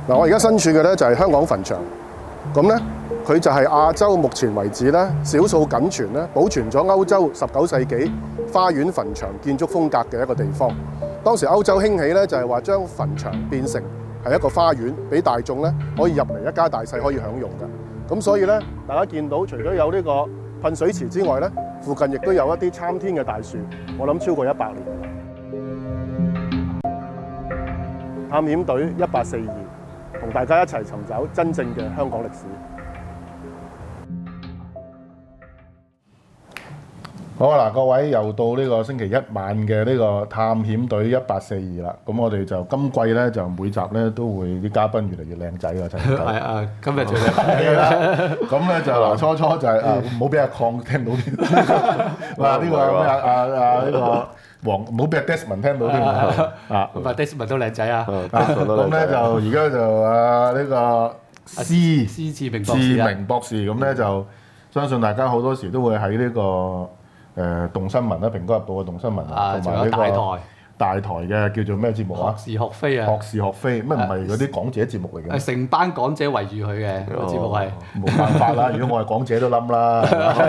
嗱，我而家身處嘅咧就係香港墳場，咁咧佢就係亞洲目前為止咧少數僅存咧保存咗歐洲19世紀花園墳場建築風格嘅一個地方。當時歐洲興起咧就係話將墳場變成係一個花園，俾大眾咧可以入嚟一家大細可以享用嘅。咁所以咧，大家見到除咗有呢個噴水池之外咧，附近亦都有一啲參天嘅大樹，我諗超過100年㗎啦。探險隊1842。同大家一齊尋找真正嘅香港歷史。好啊！嗱，各位又到呢個星期一晚嘅呢個探險隊1842啦。咁我哋就今季咧就每集咧都會啲嘉賓越嚟越靚仔啊！真係。係啊，今日最靚仔啦。咁咧就嗱，初就係唔好俾阿鄺聽到添。嗱呢個呢個。唔好俾阿 Desmond 聽到添啊！咁啊 Desmond 都靚仔啊！咁咧就而家就呢個施志明博士咁咧就相信大家好多時都會喺呢個動新聞啦，《蘋果日報》嘅動新聞啊，同埋呢個大台嘅叫做咩節目啊？學是學非啊！學是學非，咩唔係嗰啲講者節目嚟嘅？成班講者圍住佢嘅個節目係冇辦法啦！如果我係講者都冧啦。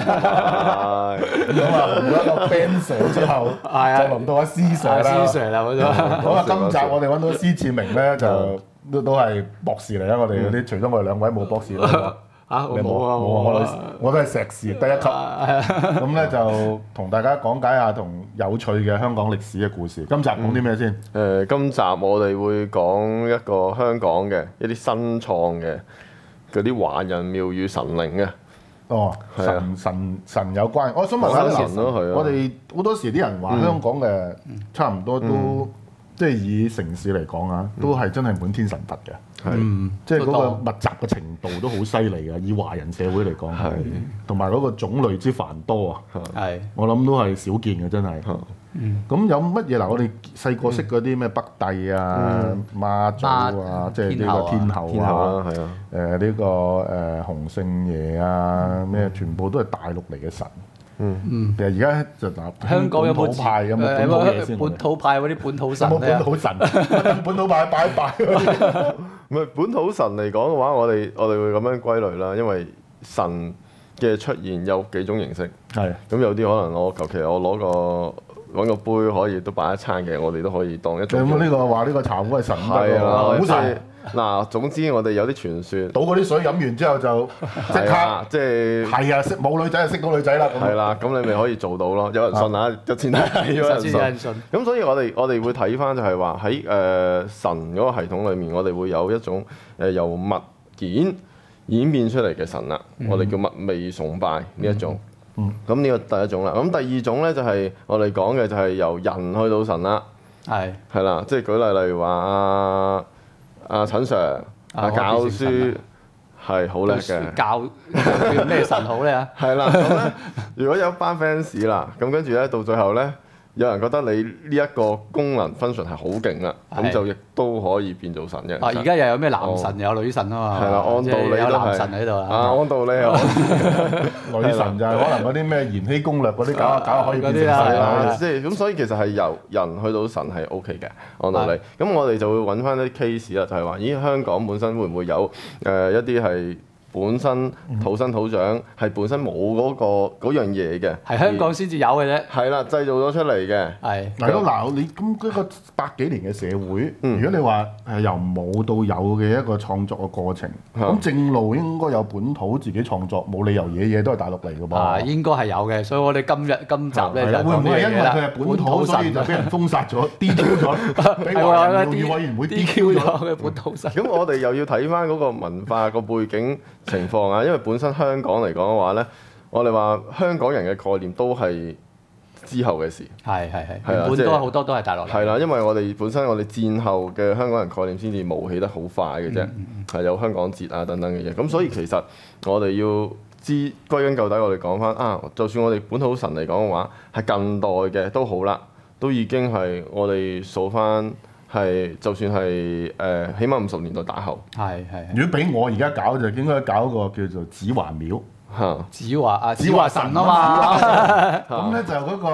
咁啊，換咗個 Ben Sir 之後，就輪到阿施 Sir 啦。施 Sir 啦，嗰種。咁啊，今集我哋揾到施志明咧，就都係博士嚟啦。我哋嗰啲除咗我哋兩位冇博士啦。我冇啊！我都係碩士第一級。咁咧就同大家講解下同有趣嘅香港歷史嘅故事。今集講啲咩先？ 今集我哋會講一個香港嘅一啲新創嘅嗰啲華人廟宇神靈嘅。 哦，神有關。我想問下我哋好多時啲人話香港嘅差唔多都即係以城市嚟講啊，都係真係滿天神佛嘅。即係嗰個密集嘅程度都好犀利嘅，以華人社會嚟講，同埋嗰個種類之繁多啊，我諗都係少見嘅，真係。咁有乜嘢嗱？我哋細個識嗰啲咩北帝啊、媽祖啊，即係呢個天后啊，呢個洪聖爺啊，咩全部都係大陸嚟嘅神。其實而家就香港有冇本土派咁嘅本土嘢先？ 本土派嗰啲本土神有冇本土神？本土派拜一拜。 唔係本土神嚟講嘅話，我哋會咁樣歸類啦，因為神嘅出現有幾種形式。係。咁有啲可能我求其我揾個杯可以都擺一餐嘅，我哋都可以當一種。 咁呢個話呢個茶壺係神得啦， 好神。 嗱，總之我哋有啲傳說， 倒嗰啲水飲完之後就即刻， 即係係啊，識冇女仔就識到女仔啦。 係啦，咁你咪可以做到咯。有人信啊，一千係有人信。咁所以我哋會睇翻就係話喺神嗰個系統裏面，我哋會有一種由物件演變出嚟嘅神啦。我哋叫物味崇拜呢一種。咁呢個第一種啦。咁第二種咧就係我哋講嘅就係由人去到神啦。係啦，即係舉例如話阿陳 Sir 教書係好叻嘅， 教咩神好咧啊？ 係啦，咁咧如果有一班 fans 啦，咁跟住咧到最後咧，有人覺得你呢一個功能 function 係好勁啦，咁就亦都可以變做神嘅。 而家又有咩男神又有女神啊嘛？ 係啦，按道理有男神喺度啊。 按道理女神就係可能嗰啲咩《延禧攻略》嗰啲搞下可以變成神啦。 即係咁，所以其實係由人去到神係 OK 嘅按道理。咁我哋就會揾翻啲 case 啦，就係話咦香港本身會唔會有一啲係本身土生土長係本身冇嗰樣嘢嘅， 係香港先至有嘅啫。 係啦，製造咗出嚟嘅。 係。 係咯，嗱，你咁嗰個100幾年嘅社會，如果你話係由冇到有嘅一個創作嘅過程，咁正路應該有本土自己創作，冇理由嘢都係大陸嚟㗎噃。 應該係有嘅，所以我哋今集咧就會唔會係因為佢係本土，所以就俾人封殺咗、DQ 咗，俾華人廟宇委員會 DQ 咗嘅本土神？ 咁我哋又要睇翻嗰個文化個背景情況啊，因為本身香港嚟講嘅話咧，我哋話香港人嘅概念都係之後嘅事。 係，原本都好多都係大陸嚟。 係啦，因為我哋本身我哋戰後嘅香港人概念先至冒起得好快嘅啫，係有香港節啊等等嘅嘢。咁所以其實我哋要歸根究底，我哋講翻啊，就算我哋本土神嚟講嘅話，係近代嘅都好啦，都已經係我哋數翻。係，就算係起碼50年代打後。 係。 如果俾我而家搞就應該搞一個叫做子華廟。 子華神啊嘛。 咁咧就嗰個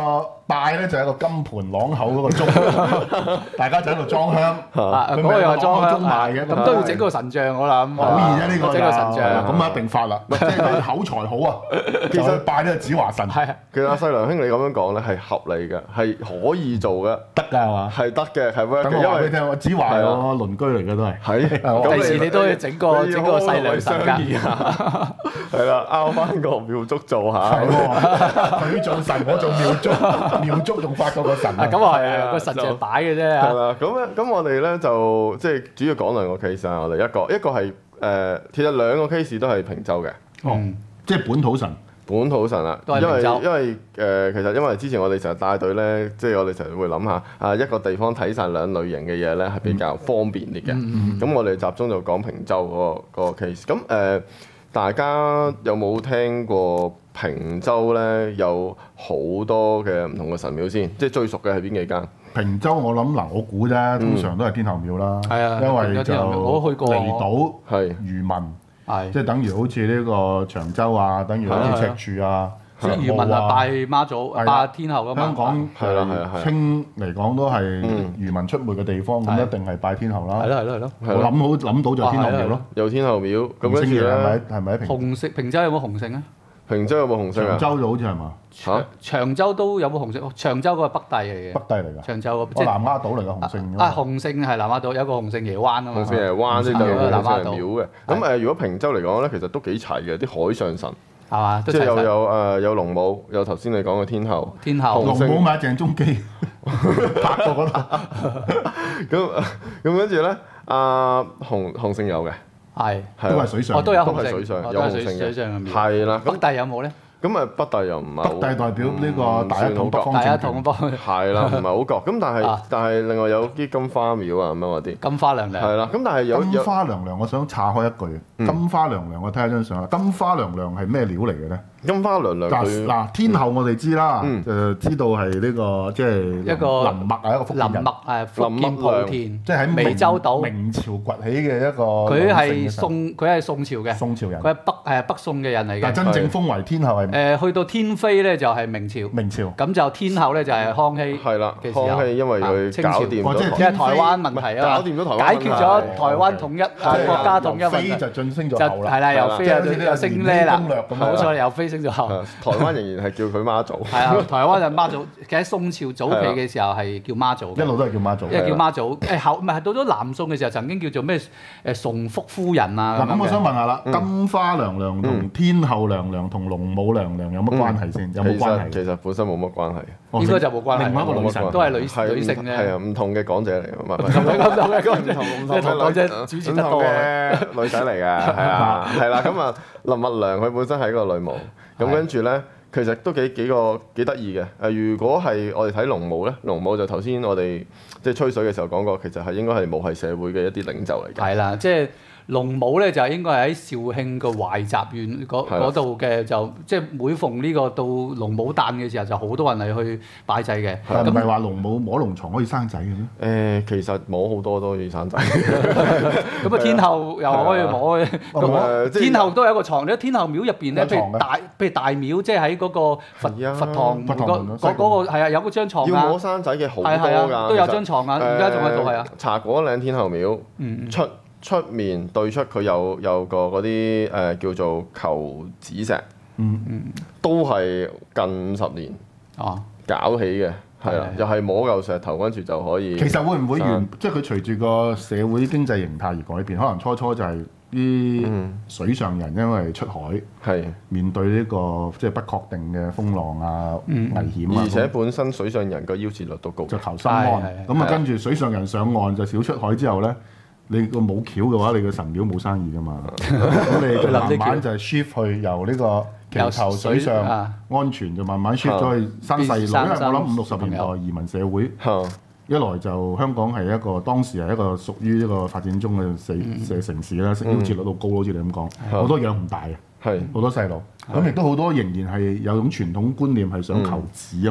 拜咧就係一個金盤朗口嗰個鐘，大家就喺度裝香。 嗰個又係裝香賣嘅， 咁都要整個神像我諗。 好易啫呢個， 整個神像， 咁一定發啦。即係佢口才好啊，其實拜呢個子華神。 係。 其實阿細良兄你咁樣講咧係合理嘅，係可以做嘅， 得㗎係嘛？ 係得嘅，係 work 嘅。 等我話俾你聽，我子華係我鄰居嚟嘅都係。 係。 第時你都要整個細良神㗎。 係啦，拗翻個廟祝做下。 佢做神，我做廟祝，廟祝仲發過個神。 咁啊係，個神像擺嘅啫。 係啦，咁我哋咧就即係主要講兩個 case 啊，我哋一個係其實兩個 case 都係平洲嘅。 即係本土神。 本土神啦，因為其實因為之前我哋成日帶隊咧，即係我哋成日會諗下一個地方睇晒兩類型嘅嘢咧，係比較方便啲嘅。咁我哋集中就講平洲嗰個 case。咁大家有冇聽過平洲咧有好多嘅唔同嘅神廟先？即係最熟嘅係邊幾間？ 平洲我諗嗱，我估啫，通常都係天后廟啦。 係啊， 因為就我去過離島係漁民。 係， 即係等於好似呢個長洲啊，等於好似赤柱啊， 即係漁民啊拜媽祖、拜天后㗎嘛。 香港係清嚟講都係漁民出沒嘅地方，咁一定係拜天后啦。 係咯。 我諗到就天后廟咯。 有天后廟，咁跟住咧係咪平洲有冇洪聖啊？ 平洲有冇洪聖啊？ 長洲就好似係嘛？ 長洲都有冇洪聖？長洲嗰個北帝嚟嘅。 北帝嚟㗎。 長洲即係南丫島嚟嘅洪聖。 洪聖係南丫島，有個洪聖爺灣啊嘛。 洪聖爺灣即係有南丫島廟嘅。咁如果平洲嚟講咧，其實都幾齊嘅，啲海上神係嘛？ 即係有龍母，有頭先你講嘅天后。 龍母咪鄭中基拍過嗰度。 咁跟住咧，洪聖有嘅。 係都係水上， 都有洪聖， 有洪聖嘅，係啦。 北帝有冇咧？ 咁北帝又唔係。 北帝代表呢個大一統北方政權。 係啦，唔係好覺。咁但係另外有啲金花廟啊咁樣嗰啲。 金花娘娘。 係啦，咁但係有金花娘娘，我想岔開一句。金花娘娘，我睇下張相啦。金花娘娘係咩料嚟嘅咧？ 金花娘娘嗱天后我哋知啦，就知道係呢個即係一個林默啊，一個福建人。 林默係福建莆田， 即係喺湄洲島明朝崛起嘅一個。 佢係宋朝嘅。 宋朝人。 佢係北宋嘅人嚟嘅。 但真正封為天后係去到天妃咧就係明朝。 明朝。 咁就天后咧就係康熙。 係啦，康熙因為佢搞掂咗， 即係台灣問題啊嘛， 搞掂咗台灣問題， 解決咗台灣統一國家統一問題。 妃就晉升咗後啦。 係啦，由妃又升呢啦，冇錯，由妃升咗後。 台灣仍然係叫佢媽祖。 係啊，台灣就媽祖。其實宋朝早期嘅時候係叫媽祖， 一路都係叫媽祖。 因為叫媽祖，後唔係到咗南宋嘅時候，曾經叫做咩崇福夫人啊。 嗱，咁我想問下啦，金花娘娘同天后娘娘同龍母娘娘有乜關係先？有冇關係？ 其實本身冇乜關係。 應該就冇關係。 另外一個女神都係女性啫。 係啊，唔同嘅港姐嚟㗎嘛。 唔同港姐主持得多嘅女仔嚟㗎，係啊，係啦。咁林默娘佢本身係一個女巫，咁跟住咧。其實都幾得意嘅。如果係我哋睇龍母咧，龍母就頭先我哋即係吹水嘅時候講過，其實係應該係母系社會嘅一啲領袖嚟嘅。 係啦，即係龍母咧就應該係喺肇慶個懷集縣嗰度嘅，就即係每逢呢個到龍母誕嘅時候，就好多人嚟去拜祭嘅。 唔係話龍母摸龍床可以生仔嘅咩？ 其實摸好多都可以生仔。 咁天后又可以摸嘅。天后都有一個床。你喺天后廟入邊咧，譬如大廟，即係喺嗰個佛堂嗰個係啊，有嗰張床要摸生仔嘅好多㗎， 都有張床啊，而家仲喺度係啊。 茶果嶺天后廟出面對出佢有個嗰啲叫做求子石，都係近50年搞起嘅，係啦，又係摸嚿石頭跟住就可以。 其實會唔會即係佢隨住個社會經濟形態而改變？可能初就係啲水上人因為出海，面對呢個即係不確定嘅風浪啊、危險啊， 而且本身水上人個夭折率都高， 就求心安。咁啊，跟住水上人上岸就少出海之後咧。你個冇橋嘅話，你個神廟冇生意㗎嘛？咁你就慢慢就 shift 去由呢個橋頭水上安全，就慢慢 shift 咗去生細路。因為我諗50、60年代移民社會，一來就香港係一個當時係一個屬於一個發展中嘅城市啦，夭折率都高，好似你咁講，好多養唔大嘅，好多細路。咁亦都好多仍然係有種傳統觀念係想求子啊嘛。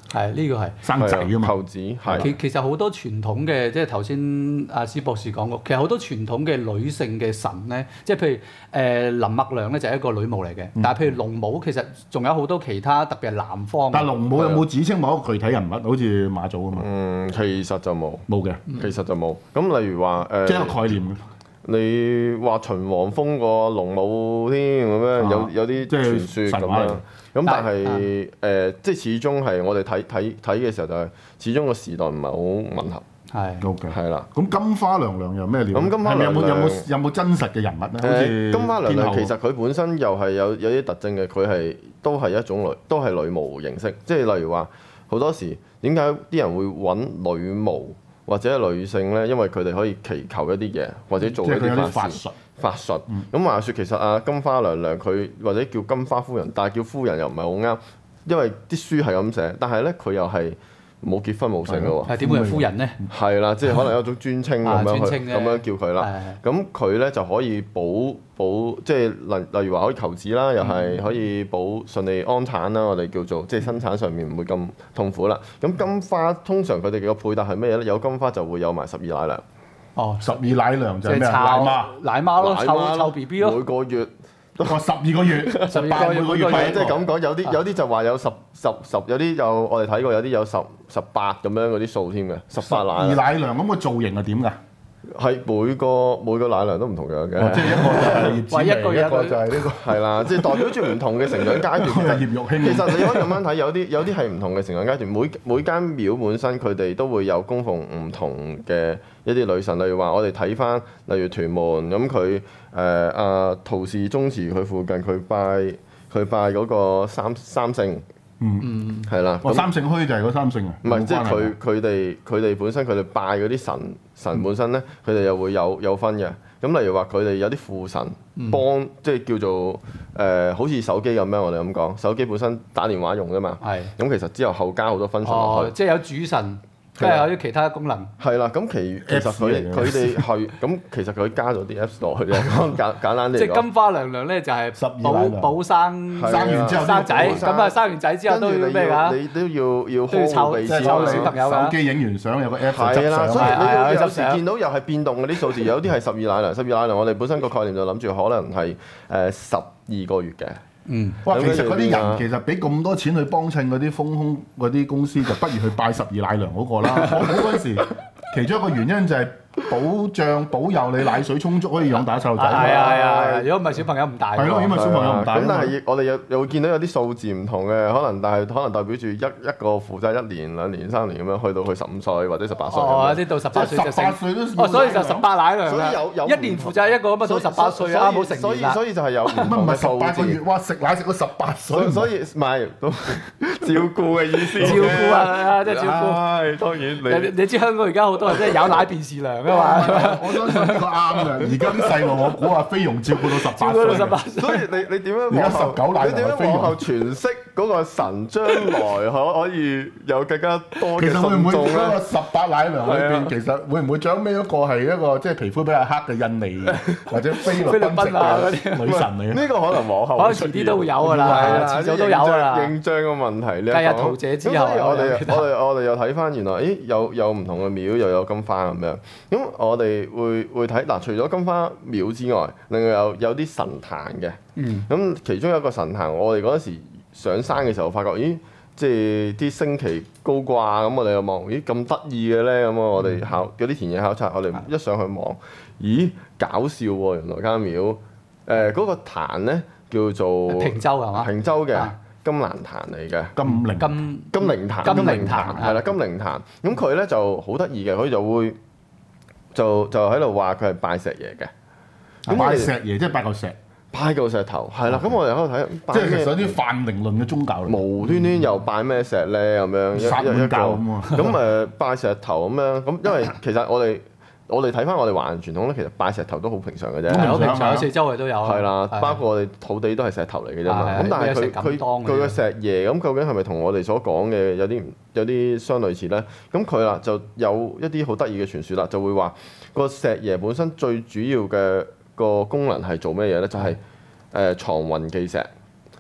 係呢個係生仔㗎嘛， 求子係。 其實好多傳統嘅，即係頭先阿施博士講過，其實好多傳統嘅女性嘅神咧，即係譬如林默娘咧就係一個女巫嚟嘅，但係譬如龍母其實仲有好多其他，特別係南方。 但係龍母有冇指稱某一個具體人物，好似媽祖咁嘛？ 其實就冇嘅， 其實就冇。咁例如話即係一個概念。 你話秦王封個龍母添咁樣，有啲傳說咁樣。咁但係即係始終係我哋睇嘅時候就係，始終個時代唔係好吻合。係啦。 咁金花娘娘有咩料？咁金花娘娘有冇真實嘅人物咧？好似金花娘娘其實佢本身又係有啲特徵嘅，佢都係一種都係女巫形式。即係例如話好多時點解啲人會揾女巫或者女性咧？因為佢哋可以祈求一啲嘢，或者做一啲法術。咁話説其實金花娘娘佢或者叫金花夫人，但係叫夫人又唔係好啱，因為啲書係咁寫，但係咧佢又係冇結婚冇成嘅喎。 係點會係夫人咧？ 係啦，即係可能有一種尊稱咁樣叫佢啦。咁佢咧就可以保即係例如話可以求子啦，又係可以保順利安產啦。我哋叫做即係生產上面唔會咁痛苦啦。咁金花通常佢哋嘅配搭係咩咧？有金花就會有埋12奶娘。 12奶娘就係咩？ 奶媽咯，湊 B B 咯。 每個月 12個月，12個月， 即係咁講。有啲就話有10，有啲我哋睇過有啲有18咁樣嗰啲數添嘅，18奶。 12奶娘咁個造型係點㗎？ 係每個奶娘都唔同樣嘅， 即係一個就係葉子，一個就係呢個。 係啦，即係代表住唔同嘅成長階段。 葉玉卿。 其實你可以咁樣睇，有啲係唔同嘅成長階段。每間廟本身佢哋都會有供奉唔同嘅一啲女神。例如話我哋睇翻，例如屯門咁佢陶氏宗祠佢附近佢拜嗰個三聖。係啦。 三聖墟就係嗰三聖啊。 唔係，即係佢哋本身佢哋拜嗰啲神本身咧，佢哋又會有分嘅。咁例如話佢哋有啲副神幫，即係叫做好似手機咁樣，我哋咁講，手機本身打電話用㗎嘛。係。咁其實之後加好多分神落去。 即係有主神。即係有啲其他功能。 係啦，咁其實佢哋係咁，其實佢加咗啲 Apps 落去啫。簡單啲嚟講， 即係金花娘娘咧就係保生完之後生仔，咁啊生完仔之後都要咩㗎？ 你都要湊小朋友㗎。 手機影完相有個 App 係啦，所以你有時相見到又係變動嗰啲數字，有啲係12奶娘。12奶娘我哋本身個概念就諗住可能係12個月嘅。 哇！其實嗰啲人其實俾咁多錢去幫襯嗰啲豐胸嗰啲公司，就不如去拜12奶娘嗰個啦。我嗰陣時，其中一個原因就係保佑你奶水充足，可以養大細路仔。 係啊！如果唔係小朋友唔大。 係咯，因為小朋友唔大。 咁但係我哋又會見到有啲數字唔同嘅，可能代表住一個負責1年、2年、3年咁樣，去到佢15歲或者18歲。 啲到18歲就 18歲都。 所以就18奶娘。 所以有 1年負責一個，咁啊到18歲啊，冇成年啦。 所以就係有唔係 18個月，哇！食奶食到18歲。 所以唔係都照顧嘅意思。 照顧啊，即係照顧。 當然你知香港而家好多人即係有奶便是娘㗎嘛。 我相信呢個啱嘅。而家啲細路，我估阿菲傭照顧到18歲。 所以你點樣？ 而家19奶娘。 你點樣往後詮釋嗰個神將來可以有更加多嘅信眾咧？ 其實會唔會嗰個18奶娘裏邊，其實會唔會最尾一個係一個即係皮膚比較黑嘅印尼或者菲律賓啊嗰啲女神嚟嘅？ 呢個可能往後。 可能遲啲都會有㗎啦，遲早都有㗎啦。 認證嘅問題呢？ 繼日桃姐之後， 我哋又睇翻原來，有唔同嘅廟又有金花咁樣。咁我哋會睇嗱，除咗金花廟之外，另外有啲神壇嘅。咁其中有一個神壇，我哋嗰陣時上山嘅時候，發覺即係啲星旗高掛，咁我哋又望，咁得意嘅咧，咁我哋有啲田野考察，我哋一上去望，搞笑喎！原來間廟，嗰個壇咧叫做平洲係嘛？ 平洲嘅金蘭壇嚟嘅。 金陵壇係啦，金陵壇。咁佢咧就好得意嘅，佢就會就喺度話佢係拜石爺嘅。 拜石爺即係拜嚿石。 拜嚿石頭係啦，咁我哋喺度睇， 即係其實有啲泛靈論嘅宗教嚟。 無端端又拜咩石咧咁樣，一教咁啊。咁拜石頭咁樣，咁因為其實我哋睇翻我哋華人傳統咧，其實拜石頭都好平常嘅啫。 好平常，四周圍都有。 係啦，包括我哋土地都係石頭嚟嘅啫嘛。咁但係佢個石爺咁，究竟係咪同我哋所講嘅有啲相類似咧？咁佢啦就有一啲好得意嘅傳說啦，就會話個石爺本身最主要嘅個功能係做咩嘢咧？就係藏運記石。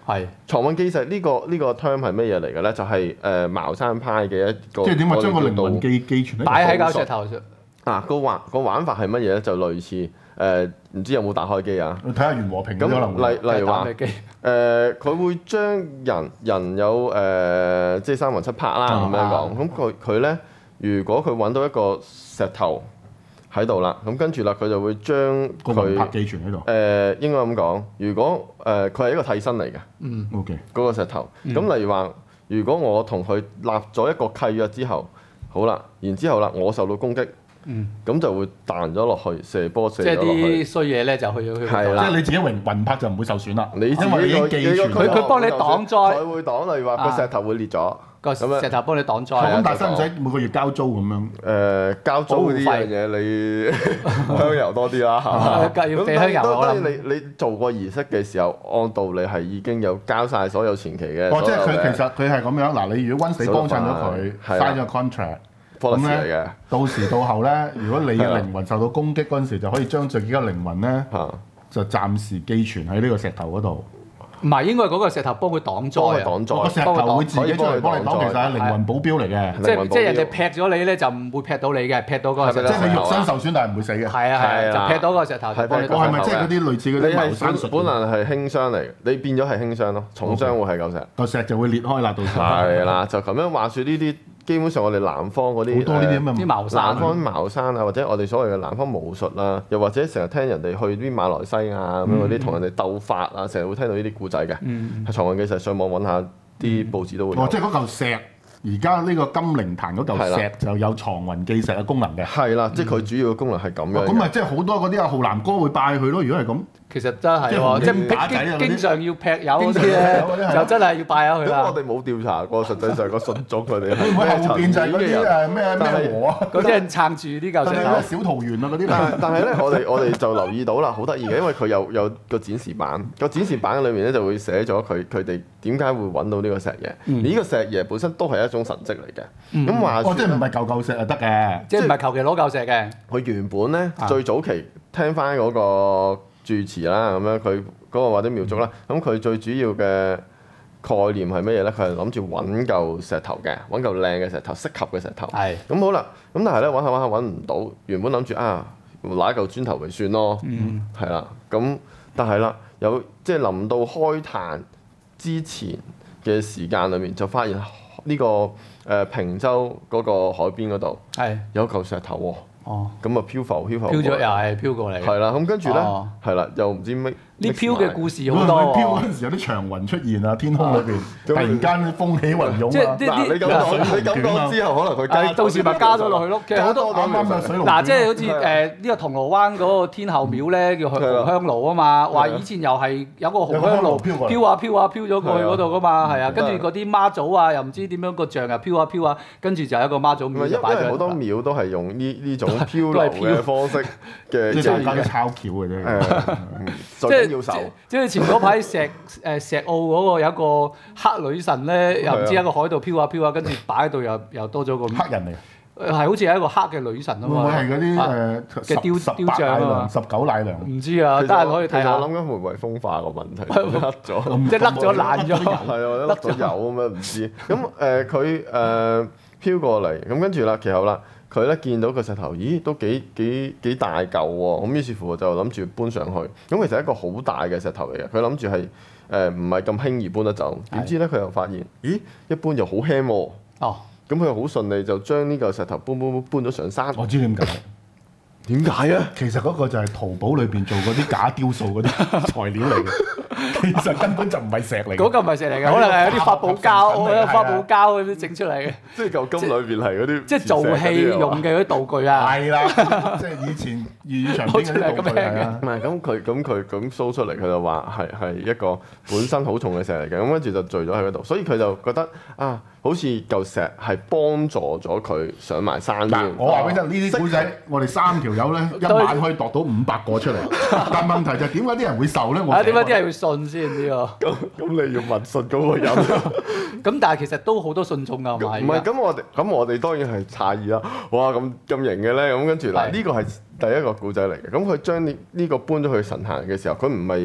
係藏運基石呢個 term 係乜嘢嚟嘅咧？就係茅山派嘅一個。 即係點啊？將個靈魂寄存喺擺喺嚿石頭上。 啊，個玩法係乜嘢咧？就類似唔知有冇打開機啊？ 睇下袁和平咁可能例如話佢會將人有即係三魂七魄啦咁樣講。咁佢咧，如果佢揾到一個石頭喺度啦，咁跟住啦，佢就會將佢寄存喺度。 應該咁講，如果佢係一個替身嚟嘅 ，OK， 嗰個石頭。咁例如話，如果我同佢立咗一個契約之後，好啦，然之後啦，我受到攻擊。咁就會彈咗落去，射波射咗落去。 即係啲衰嘢咧就去咗佢。 係啦， 即係你自己魂魄就唔會受損啦。 你自己已經寄存， 佢幫你擋災。 佢會擋，例如話個石頭會裂咗， 個石頭幫你擋災。 咁但係使唔使每個月交租咁樣？ 交租嗰啲嘢你香油多啲啦，係嘛？ 要俾香油我諗。你做個儀式嘅時候，按道理係已經有交晒所有前期嘅。 即係佢其實佢係咁樣嗱，你如果 once 你幫襯咗佢，sign 咗 contract。咁咧，到時到後咧，如果你嘅靈魂受到攻擊嗰陣時，就可以將自己嘅靈魂咧，就暫時寄存喺呢個石頭嗰度。 唔係，應該係嗰個石頭幫佢擋災啊！ 個石頭會自己出嚟幫你擋，其實係靈魂保鏢嚟嘅。 即係人哋劈咗你咧，就唔會劈到你嘅，劈到嗰個石頭。 即係你肉身受損，但係唔會死嘅。 係啊，就劈到個石頭。 我係咪即係嗰啲類似嗰啲茅山術？ 本來係輕傷嚟嘅，你變咗係輕傷咯，重傷會係嚿石。 個石就會裂開啦，到時。 係啦，就咁樣話説呢啲。基本上我哋南方嗰啲好多呢啲咁嘅茅山， 南方茅山啊，或者我哋所謂嘅南方巫術啦，又或者成日聽人哋去啲馬來西亞咁樣嗰啲同人哋鬥法啊，成日會聽到呢啲故仔嘅。係藏運基石，上網揾下啲報紙都會。 即係嗰嚿石，而家呢個金靈壇嗰嚿石就有藏運基石嘅功能嘅。 係啦，即係佢主要嘅功能係咁樣。 咁咪即係好多嗰啲阿浩南哥會拜佢咯。如果係咁。 其實真係喎，即係經常要劈友嗰啲咧，就真係要拜下佢啦。 咁我哋冇調查過，實際上個信眾佢哋會唔會後邊就係嗰啲咩和啊？ 嗰啲人撐住啲嚿石頭。 小桃園啊嗰啲。 但係咧，我哋就留意到啦，好得意嘅，因為佢有個展示板，個展示板裏面咧就會寫咗佢哋點解會揾到呢個石嘢。而呢個石嘢本身都係一種神跡嚟嘅。咁話即係唔係嚿石就得嘅？ 即係唔係求其攞嚿石嘅？ 佢原本咧最早期聽翻嗰個住持啦，咁樣佢嗰個或者廟祝啦，咁佢最主要嘅概念係乜嘢咧？佢係諗住揾嚿石頭嘅，揾嚿靚嘅石頭，適合嘅石頭。係。咁好啦，咁但係咧揾下揾唔到，原本諗住攞一嚿磚頭咪算咯。係啦，咁但係啦，有即係臨到開壇之前嘅時間裏面，就發現呢個平洲嗰個海邊嗰度有嚿石頭喎。咁啊漂咗又係漂過嚟。 係啦，咁跟住咧，係啦，又唔知咩。 呢漂嘅故事好多喎。 漂嗰陣時有啲長雲出現啊，天空裏邊突然間風起雲湧啊！ 你咁講之後，可能佢到時咪加咗落去咯。其實好多嗱，即係好似呢個銅鑼灣嗰個天后廟咧，叫紅香爐啊嘛。話以前又係有個紅香爐飄咗過去嗰度噶嘛，係啊。跟住嗰啲媽祖啊，又唔知點樣個像又飄啊，跟住就有一個媽祖廟就擺咗。 因為好多廟都係用呢種漂流嘅方式嘅， 即係大家都抄橋嘅啫。 即係前嗰排石澳嗰個有一個黑女神咧，又唔知喺個海度飄下，跟住擺喺度又多咗個黑人嚟。 係好似係一個黑嘅女神啊嘛。 會係嗰啲嘅雕像啊嘛，19奶娘。 唔知啊，得閒可以睇下。 我諗緊會唔會係風化個問題甩咗， 即係甩咗爛咗。 係啊，甩咗油咁樣唔知。咁佢飄過嚟，咁跟住啦，其後啦。佢咧見到個石頭，咦都幾大嚿喎，咁於是乎就諗住搬上去。咁其實係一個好大嘅石頭嚟嘅，佢諗住係唔係咁輕易搬得走。點知咧佢又發現，咦一搬又好輕喎。咁佢又好順利就將呢嚿石頭搬咗上山。 我知點解。 點解啊？ 其實嗰個就係淘寶裏邊做嗰啲假雕塑嗰啲材料嚟嘅，其實根本就唔係石嚟。 嗰嚿唔係石嚟嘅，可能係有啲發泡膠，有發泡膠咁樣整出嚟嘅。 即係嚿金裏邊係嗰啲， 即係做戲用嘅嗰啲道具啊。 係啦，即係以前粵語長片嗰啲道具啊。 唔係咁佢咁 show 出嚟，佢就話係一個本身好重嘅石嚟嘅，咁跟住就聚咗喺嗰度，所以佢就覺得好似嚿石係幫助咗佢上埋山添。 我話俾你聽，呢啲古仔，我哋3條友咧一晚可以度到500個出嚟。但問題就係點解啲人會受咧？ 點解啲人會信先呢個？ 咁你要問信嗰個人。 咁但係其實都好多信眾㗎，係咪？ 唔係咁我哋當然係詫異啦。哇咁型嘅咧，咁跟住嗱呢個係第一個古仔嚟嘅。咁佢將呢個搬咗去神壇嘅時候，佢唔係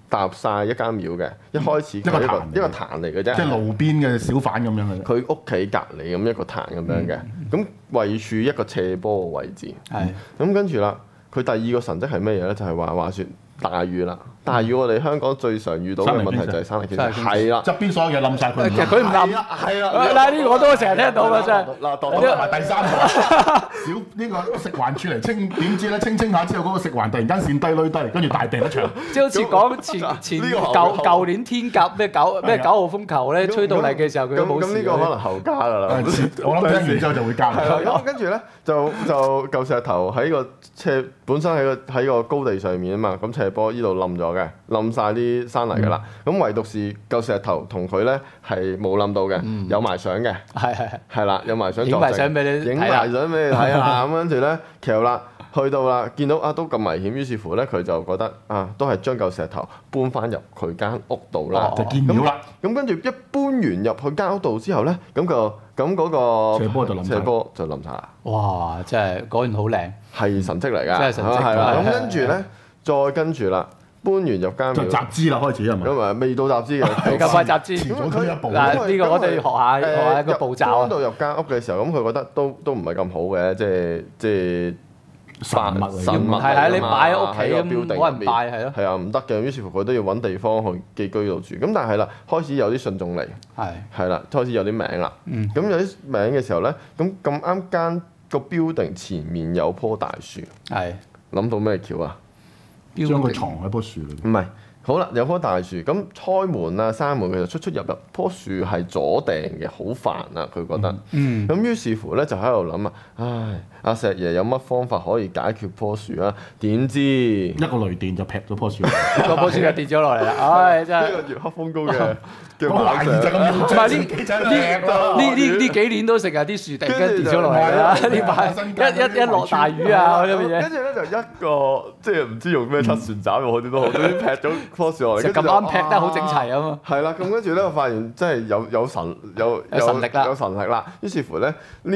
搭晒一間廟嘅，一開始佢一個壇嚟嘅啫， 即係路邊嘅小販咁樣嘅啫。 佢屋企隔離咁一個壇咁樣嘅，咁位處一個斜坡嘅位置。咁跟住啦，佢第二個神蹟係咩嘢咧？就係話説大雨啦。大雨我哋香港最常遇到嘅問題就係山泥傾瀉，係啦， 側邊所有嘢冧晒佢。 其實佢唔冧， 係啦， 嗱呢個我都成日聽到嘅真係。 嗱， 同埋第三個小呢個食環處嚟清，點知咧清下之後嗰個食環突然間跣低攣低，跟住大病一場。 即係好似講前舊年天鴿咩9號風球咧吹到嚟嘅時候佢都冇事。 咁呢個可能後加㗎啦。 我諗聽完之後就會加。 咁跟住咧就嚿石頭喺個斜本身喺個高地上面啊嘛，咁斜坡呢度冧咗嘅，冧晒啲山泥㗎啦。咁唯獨是嚿石頭同佢咧係冇冧到嘅，有埋相嘅。係啦，有埋相。 影埋相俾你影埋相俾你睇啊！咁跟住咧，橋啦，去到啦，見到啊都咁危險，於是乎咧佢就覺得啊，都係將嚿石頭搬翻入佢間屋度啦， 就見咗啦。 咁跟住一搬完入去間屋度之後咧，咁嗰個斜坡就冧晒啦。 哇！真係果然好靚， 係神蹟嚟㗎， 真係神蹟。 係啦，咁跟住咧，再跟住啦。搬完入間就集資啦，開始係咪？ 咁啊，未到集資嘅， 咁快集資。 遲咗佢一步。 嗱，呢個我哋學下一個步驟啊。 搬到入間屋嘅時候，咁佢覺得都唔係咁好嘅，即係神物係你擺喺屋企咁冇人拜係咯。 係啊，唔得嘅，於是乎佢都要揾地方去寄居度住。咁但係啦，開始有啲信眾嚟，係啦，開始有啲名啦。咁有啲名嘅時候咧，咁啱間個 building 前面有棵大樹，諗到咩橋啊？ 將佢藏喺棵樹裏邊。 唔係，好啦，有棵大樹，咁開門啊、閂門，佢就出入。棵樹係阻埞嘅，好煩啊！佢覺得。咁於是乎咧，就喺度諗啊，唉，阿石爺有乜方法可以解決棵樹啊？點知一個雷電就劈咗棵樹， 個棵樹就跌咗落嚟啦！唉，真係呢個月黑風高嘅。 我懷疑就咁樣， 唔係呢幾年都成日啲樹突然間跌咗落嚟啦！呢排一落大雨啊咁嘅嘢， 跟住咧就一個即係唔知用咩七旋斬又好啲都好，總之劈咗棵樹落嚟， 就咁啱劈得好整齊啊嘛！ 係啦，咁跟住咧我發現真係有神力啦，於是乎咧呢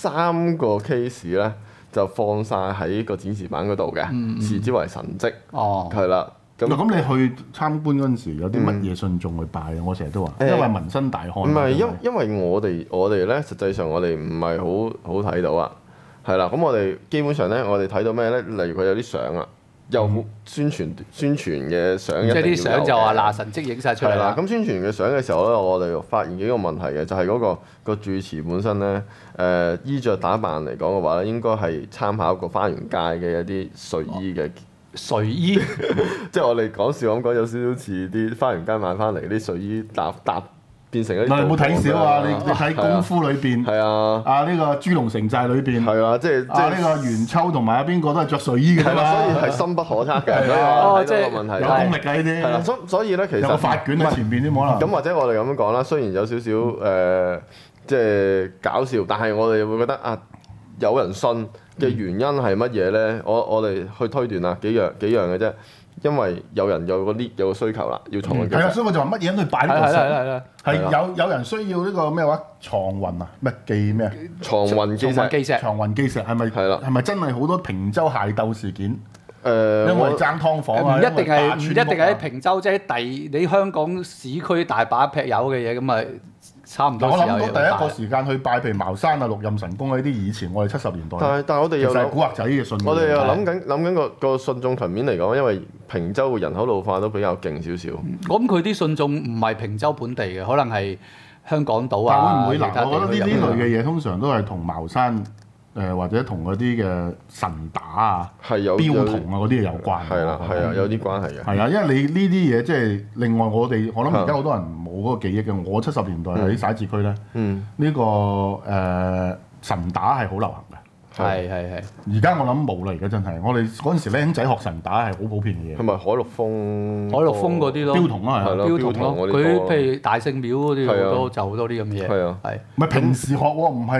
3個 case 咧就放晒喺個展示板嗰度嘅，視之為神蹟。係啦。 咁你去參觀嗰陣時，有啲乜嘢信眾去拜啊？我成日都話，因為民生大漢。 唔係，因為我哋咧，實際上我哋唔係好睇到啊。係啦，咁我哋基本上咧，我哋睇到咩咧？例如佢有啲相啊，又宣傳嘅相， 即係啲相就話嗱神蹟影晒出嚟啦。咁宣傳嘅相嘅時候咧，我哋發現幾個問題嘅，就係嗰個住持本身咧，衣着打扮嚟講嘅話咧，應該係參考過花園街嘅一啲睡衣嘅。 睡衣， 即係我哋講笑咁講，有少少似啲花園街買翻嚟啲睡衣搭變成一啲。 你冇睇少啊！你睇功夫裏邊， 係啊， 呢個豬籠城寨裏邊， 係啊，即係呢個元秋同埋邊個都係着睡衣嘅啫嘛， 所以係深不可測嘅。 即係個問題有功力㗎呢啲。 係啦，所以咧其實有個發卷喺前邊啲可能。 咁或者我哋咁樣講啦，雖然有少少即係搞笑，但係我哋會覺得啊，有人信嘅原因係乜嘢咧？我哋去推斷啊，幾樣嘅啫。因為有人有個需求啦，要藏運。 係啊，所以我就話乜嘢人去擺呢個神？係有人需要呢個咩話藏運啊？唔係記咩啊？ 藏運基石。 藏運基石係咪？ 係啦。 係咪真係好多平洲械鬥事件？因為爭劏房啊！ 唔一定係喺平洲，即係你香港市區大把劈友嘅嘢咁咪。差唔多。 我諗到第一個時間去拜譬如茅山啊、六壬神功呢啲，以前我哋70年代。 但係我哋又係古惑仔嘅信。 我哋又諗緊個信眾層面嚟講，因為平洲嘅人口老化都比較勁少少。 我諗佢啲信眾唔係平洲本地嘅，可能係香港島啊。 會唔會嗱？我覺得呢類嘅嘢通常都係同茅山或者同嗰啲嘅神打啊、標童啊嗰啲有關。 係啦，有啲關係嘅。 係啊，因為你呢啲嘢即係另外我諗而家好多人冇嗰個記憶嘅。我70年代喺徙置區咧，呢個神打係好流行嘅。 係。 而家我諗冇啦，而家真係。我哋嗰陣時僆仔學神打係好普遍嘅嘢。 係咪海陸豐嗰啲咯？ 標童啊，係標童咯。佢譬如大聖廟嗰啲好多就好多啲咁嘅嘢。 係啊。 唔係平時學喎，唔係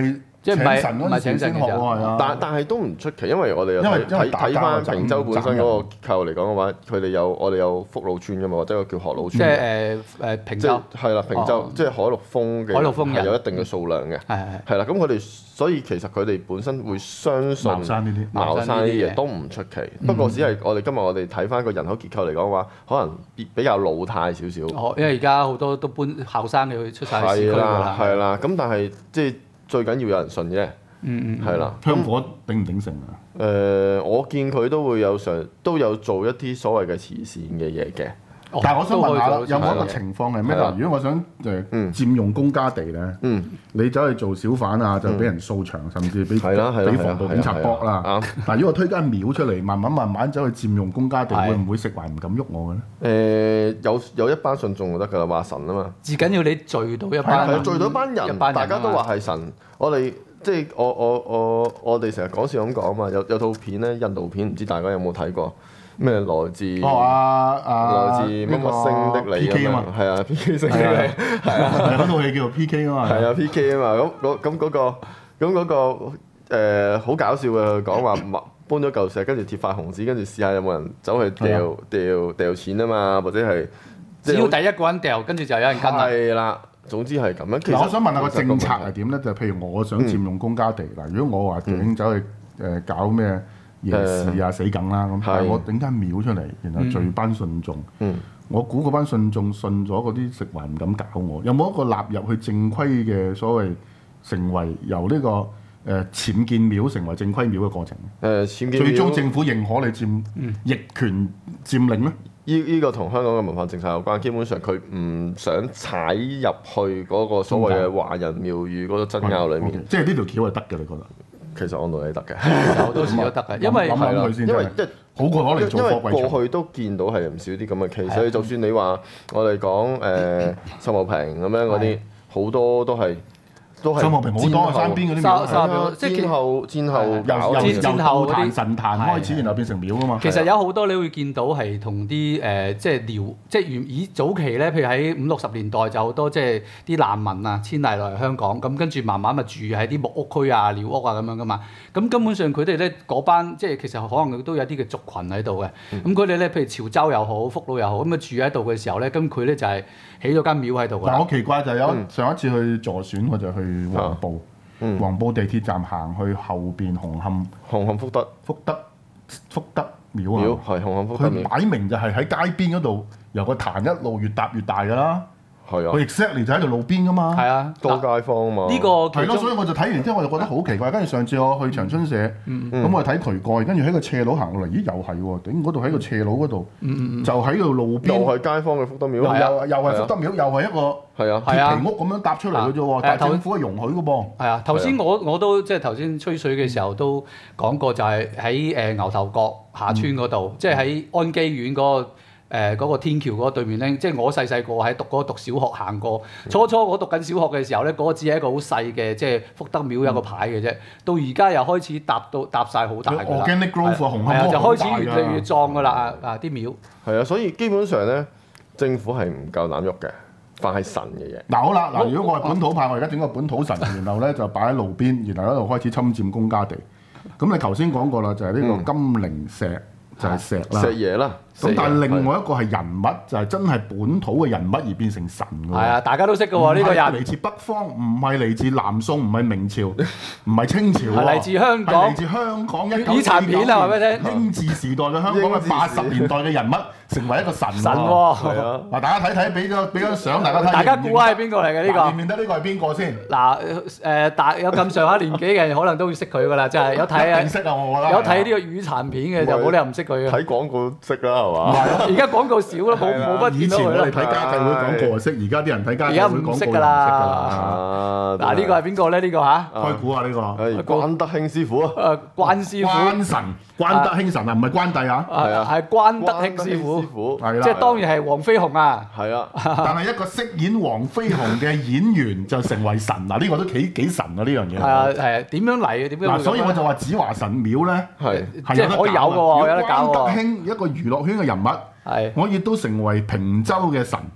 即係唔係神嗰陣時先學喎，係啊。 但係都唔出奇，因為我哋因為睇翻平洲本身嗰個結構嚟講嘅話，佢哋我哋有福佬村㗎嘛，或者個叫學佬村。 即係平洲。 係啦，平洲即係海陸豐嘅，係有一定嘅數量嘅。係啦，咁佢哋所以其實佢哋本身會相信茅山呢啲嘢都唔出奇。不過只係今日我哋睇翻個人口結構嚟講嘅話，可能比較老態少少。 因為而家好多都搬後生嘅去出晒市區㗎啦。 係啦，咁但係即係最緊要有人信啫。係啦。 香火鼎唔鼎盛啊？ 我見佢都有做一啲所謂嘅慈善嘅嘢嘅。 但係我想問下啦，有冇一個情況係咩？嗱，如果我想佔用公家地咧，你走去做小販啊，就俾人掃場，甚至俾防暴警察搏啦。但係如果我推間廟出嚟，慢慢走去佔用公家地，會唔會食環唔敢喐我嘅咧？ 有一班信眾就得㗎啦，話神啊嘛。 至緊要你聚到一班人， 聚到一班人，大家都話係神。我哋即係我哋成日講笑咁講嘛。有套片咧，印度片，唔知大家有冇睇過？咩來自來自乜乜星的你咁樣，係啊 PK 星的你，係啊嗰套戲叫做 PK 啊嘛， 係啊 PK 啊嘛，咁嗰個好搞笑嘅，講話搬咗嚿石，跟住貼塊紅紙，跟住試下有冇人走去掉錢啊嘛，或者係只要第一個人掉，跟住就有人跟啦。 係啦，總之係咁樣。 其實我想問下個政策係點咧？就譬如我想佔用公家地嗱，如果我話想走去搞咩？夜市啊死梗啦咁，但係我整間廟出嚟，然後聚班信眾，我估嗰班信眾信咗嗰啲食環唔敢搞我，有冇一個納入去正規嘅所謂成為由呢個僭建廟成為正規廟嘅過程？ 僭建廟最終政府認可你逆權佔領咧？ 呢個同香港嘅文化政策有關，基本上佢唔想踩入去嗰個所謂嘅華人廟宇嗰個爭拗裡面。 即係呢條橋係得嘅，你覺得？ 其實按道理得嘅， 好多時都得嘅，因為好過攞嚟做貨櫃場。 因為過去都見到係唔少啲咁嘅 case，所以就算你話我哋講秀茂坪咁樣嗰啲，好多都係秀茂坪好多山邊嗰啲廟，即係戰後由壇神壇開始，然後變成廟啊嘛。 其實有好多你會見到係同啲即係以早期咧，譬如喺50、60年代就好多即係啲難民啊遷徙落嚟香港，咁跟住慢慢咪住喺啲木屋區啊、寮屋啊咁樣噶嘛。咁根本上佢哋咧嗰班即係其實可能都有啲嘅族群喺度嘅。咁佢哋咧譬如潮州又好、福佬又好，咁啊住喺度嘅時候咧，咁佢咧就係起咗間廟喺度㗎。 但係好奇怪就係上一次去助選，我就去黃埔，黃埔地鐵站行去後邊紅磡福德廟啊， 係紅磡福德廟， 佢擺明就係喺街邊嗰度，由個壇一路越搭越大㗎啦。 係啊， 佢 exactly 就喺度路邊㗎嘛。 係啊， 多街坊啊嘛。 呢個係咯，所以我就睇完之後我就覺得好奇怪。跟住上次我去長春社，咁我睇渠蓋，跟住喺個斜路行過嚟，咦又係喎，頂嗰度喺個斜路嗰度，就喺度路邊。 又係街坊嘅福德廟。 又係福德廟，又係一個鐵皮屋咁樣搭出嚟嘅啫喎，但係政府係容許嘅噃。係啊，頭先我都即係頭先吹水嘅時候都講過，就係喺牛頭角下村嗰度，即係喺安基苑嗰個天橋嗰個對面咧，即係我細個喺讀小學行過。初我讀緊小學嘅時候咧，嗰個只係一個好細嘅，即係福德廟有個牌嘅啫。到而家又開始搭晒好大㗎啦。 Organic growth 紅磡就開始越嚟越壯㗎啦啲廟。 係啊，所以基本上咧，政府係唔夠膽喐嘅，凡係神嘅嘢。 嗱好啦，嗱如果我係本土派，我而家整個本土神，然後咧就擺喺路邊，然後喺度開始侵佔公家地。咁你頭先講過啦，就係呢個金陵石。就係石爺啦， 咁但係另外一個係人物，就係真係本土嘅人物而變成神㗎喎。 係啊，大家都識㗎喎呢個人。 嚟自北方，唔係嚟自南宋，唔係明朝，唔係清朝喎。 係嚟自香港。 係嚟自香港遺殘片啊，話俾你聽。 英治時代嘅香港嘅80年代嘅人物，成為一個神喎。 係啊。 嗱，大家睇俾張相，大家睇。 大家估下係邊個嚟嘅呢個？ 認唔認得呢個係邊個先？ 嗱有咁上下年紀嘅可能都會識佢㗎啦，即係有睇啊。 一定識啊！我覺得。 有睇呢個遺殘片嘅就冇理由唔識佢嘅。 睇廣告識啦，係嘛？ 而家廣告少啦，冇乜見到佢啦。 以前我哋睇家計會廣告就識，而家啲人睇家計會廣告就唔識㗎啦。 嗱呢個係邊個咧？呢個嚇？ 開估下呢個。 關德興師傅啊。 關師傅。 關德興神啊，唔係關帝啊。 係啊，係關德興師傅。 係啦。 即係當然係黃飛鴻啊。 係啊。 但係一個飾演黃飛鴻嘅演員就成為神嗱，呢個都幾神啊！呢樣嘢。 係啊係啊，點樣嚟嘅？點樣？ 嗱，所以我就話紫華神廟咧即係可以有嘅喎，有得搞喎。 關德興一個娛樂圈嘅人物，可以都成為平洲嘅神。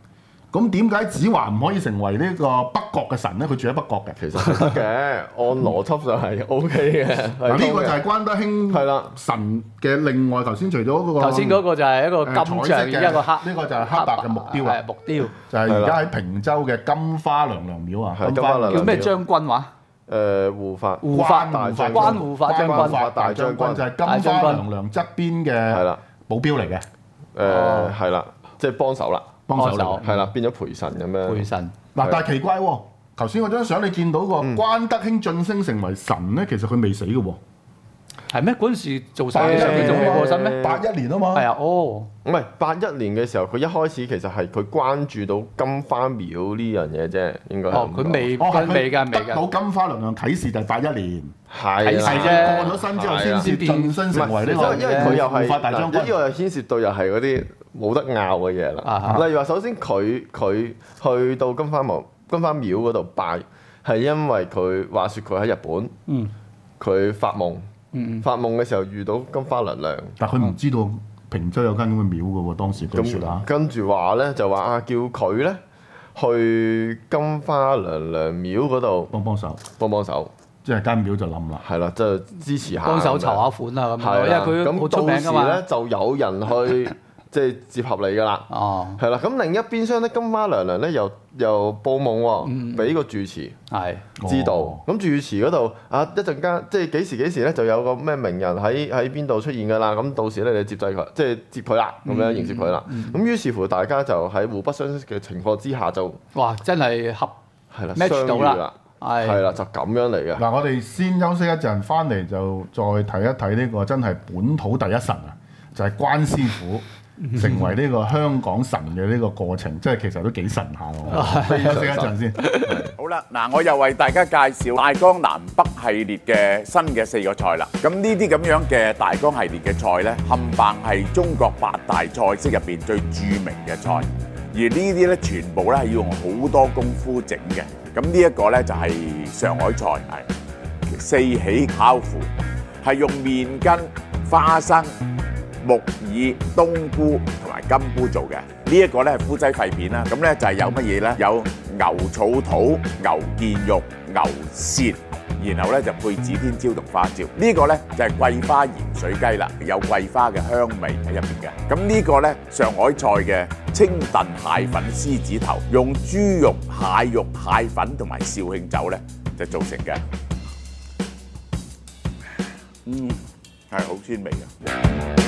咁點解子華唔可以成為呢個北國嘅神咧？佢住喺北國嘅。 其實係得嘅，按邏輯上係 O K 嘅。 嗱，呢個就係關德興係啦神嘅另外頭先除咗嗰個頭先嗰個就係一個金像一個黑， 呢個就係黑白嘅木雕啊， 木雕就係而家喺平洲嘅金花娘娘廟啊， 金花娘娘廟叫咩將軍話？ 護法關護法將軍， 大將軍就係金花娘娘側邊嘅保鏢嚟嘅。 係啦，即係幫手啦， 幫手係啦，變咗陪神咁樣。 陪神嗱，但係奇怪喎，頭先嗰張相你見到個關德興晉升成為神咧，其實佢未死嘅喎。 係咩？嗰陣時做晒嘅時候，佢仲未過身咩 ？81年啊嘛。 係啊， 唔係81年嘅時候，佢一開始其實係佢關注到金花廟呢樣嘢啫，應該係。 佢未㗎。 得到金花娘娘啟示就係81年。 係啫。過咗身之後先至晉升成為呢個因為佢又係護法大將軍。 呢個又牽涉到又係嗰啲冇得拗嘅嘢啦。例如話，首先佢去到金花廟嗰度拜，係因為佢話説佢喺日本，佢發夢。發夢嘅時候遇到金花娘娘， 但佢唔知道平洲有間咁嘅廟嘅喎，當時據説嚇。 跟住話咧就話叫佢咧去金花娘娘廟嗰度幫手，即係間廟就冧啦。係啦，即係支持下， 幫手籌下款啊咁樣，因為佢好出名㗎嘛。 到時咧就有人去即係接合你㗎啦。係啦，咁另一邊廂咧，金花娘娘咧又報夢喎，俾個住持知道。咁住持嗰度一陣間即係幾時咧就有個咩名人喺邊度出現㗎啦。咁到時咧你接濟佢，即係接佢啦，咁樣迎接佢啦。咁於是乎大家就喺互不相識嘅情況之下就真係match 到啦。 係啦，就咁樣嚟嘅。 嗱，我哋先休息一陣，翻嚟就再睇一睇呢個真係本土第一神啊，就係關師傅。成為呢個香港神嘅呢個過程，即係其實都幾神下喎。休息一陣先。 好啦，嗱，我又為大家介紹大江南北系列嘅新嘅4個菜啦。咁呢啲咁樣嘅大江系列嘅菜呢，冚唪係中國8大菜式入邊最著名嘅菜，而呢啲呢，全部呢係要用好多功夫整嘅。咁呢一個呢，就係上海菜，係四喜烤麩，係用麵筋、花生、木耳、冬菇同埋金菇做嘅，呢一個咧係夫妻肺片啦。咁咧就係有乜嘢咧？有牛草肚、牛腱肉、牛舌，然後咧就配指天椒同花椒。呢個咧就係桂花鹽水雞啦，有桂花嘅香味喺入邊嘅。咁呢個咧上海菜嘅清燉蟹粉獅子頭，用豬肉、蟹肉、蟹粉同埋紹興酒咧就做成嘅。係好鮮味嘅。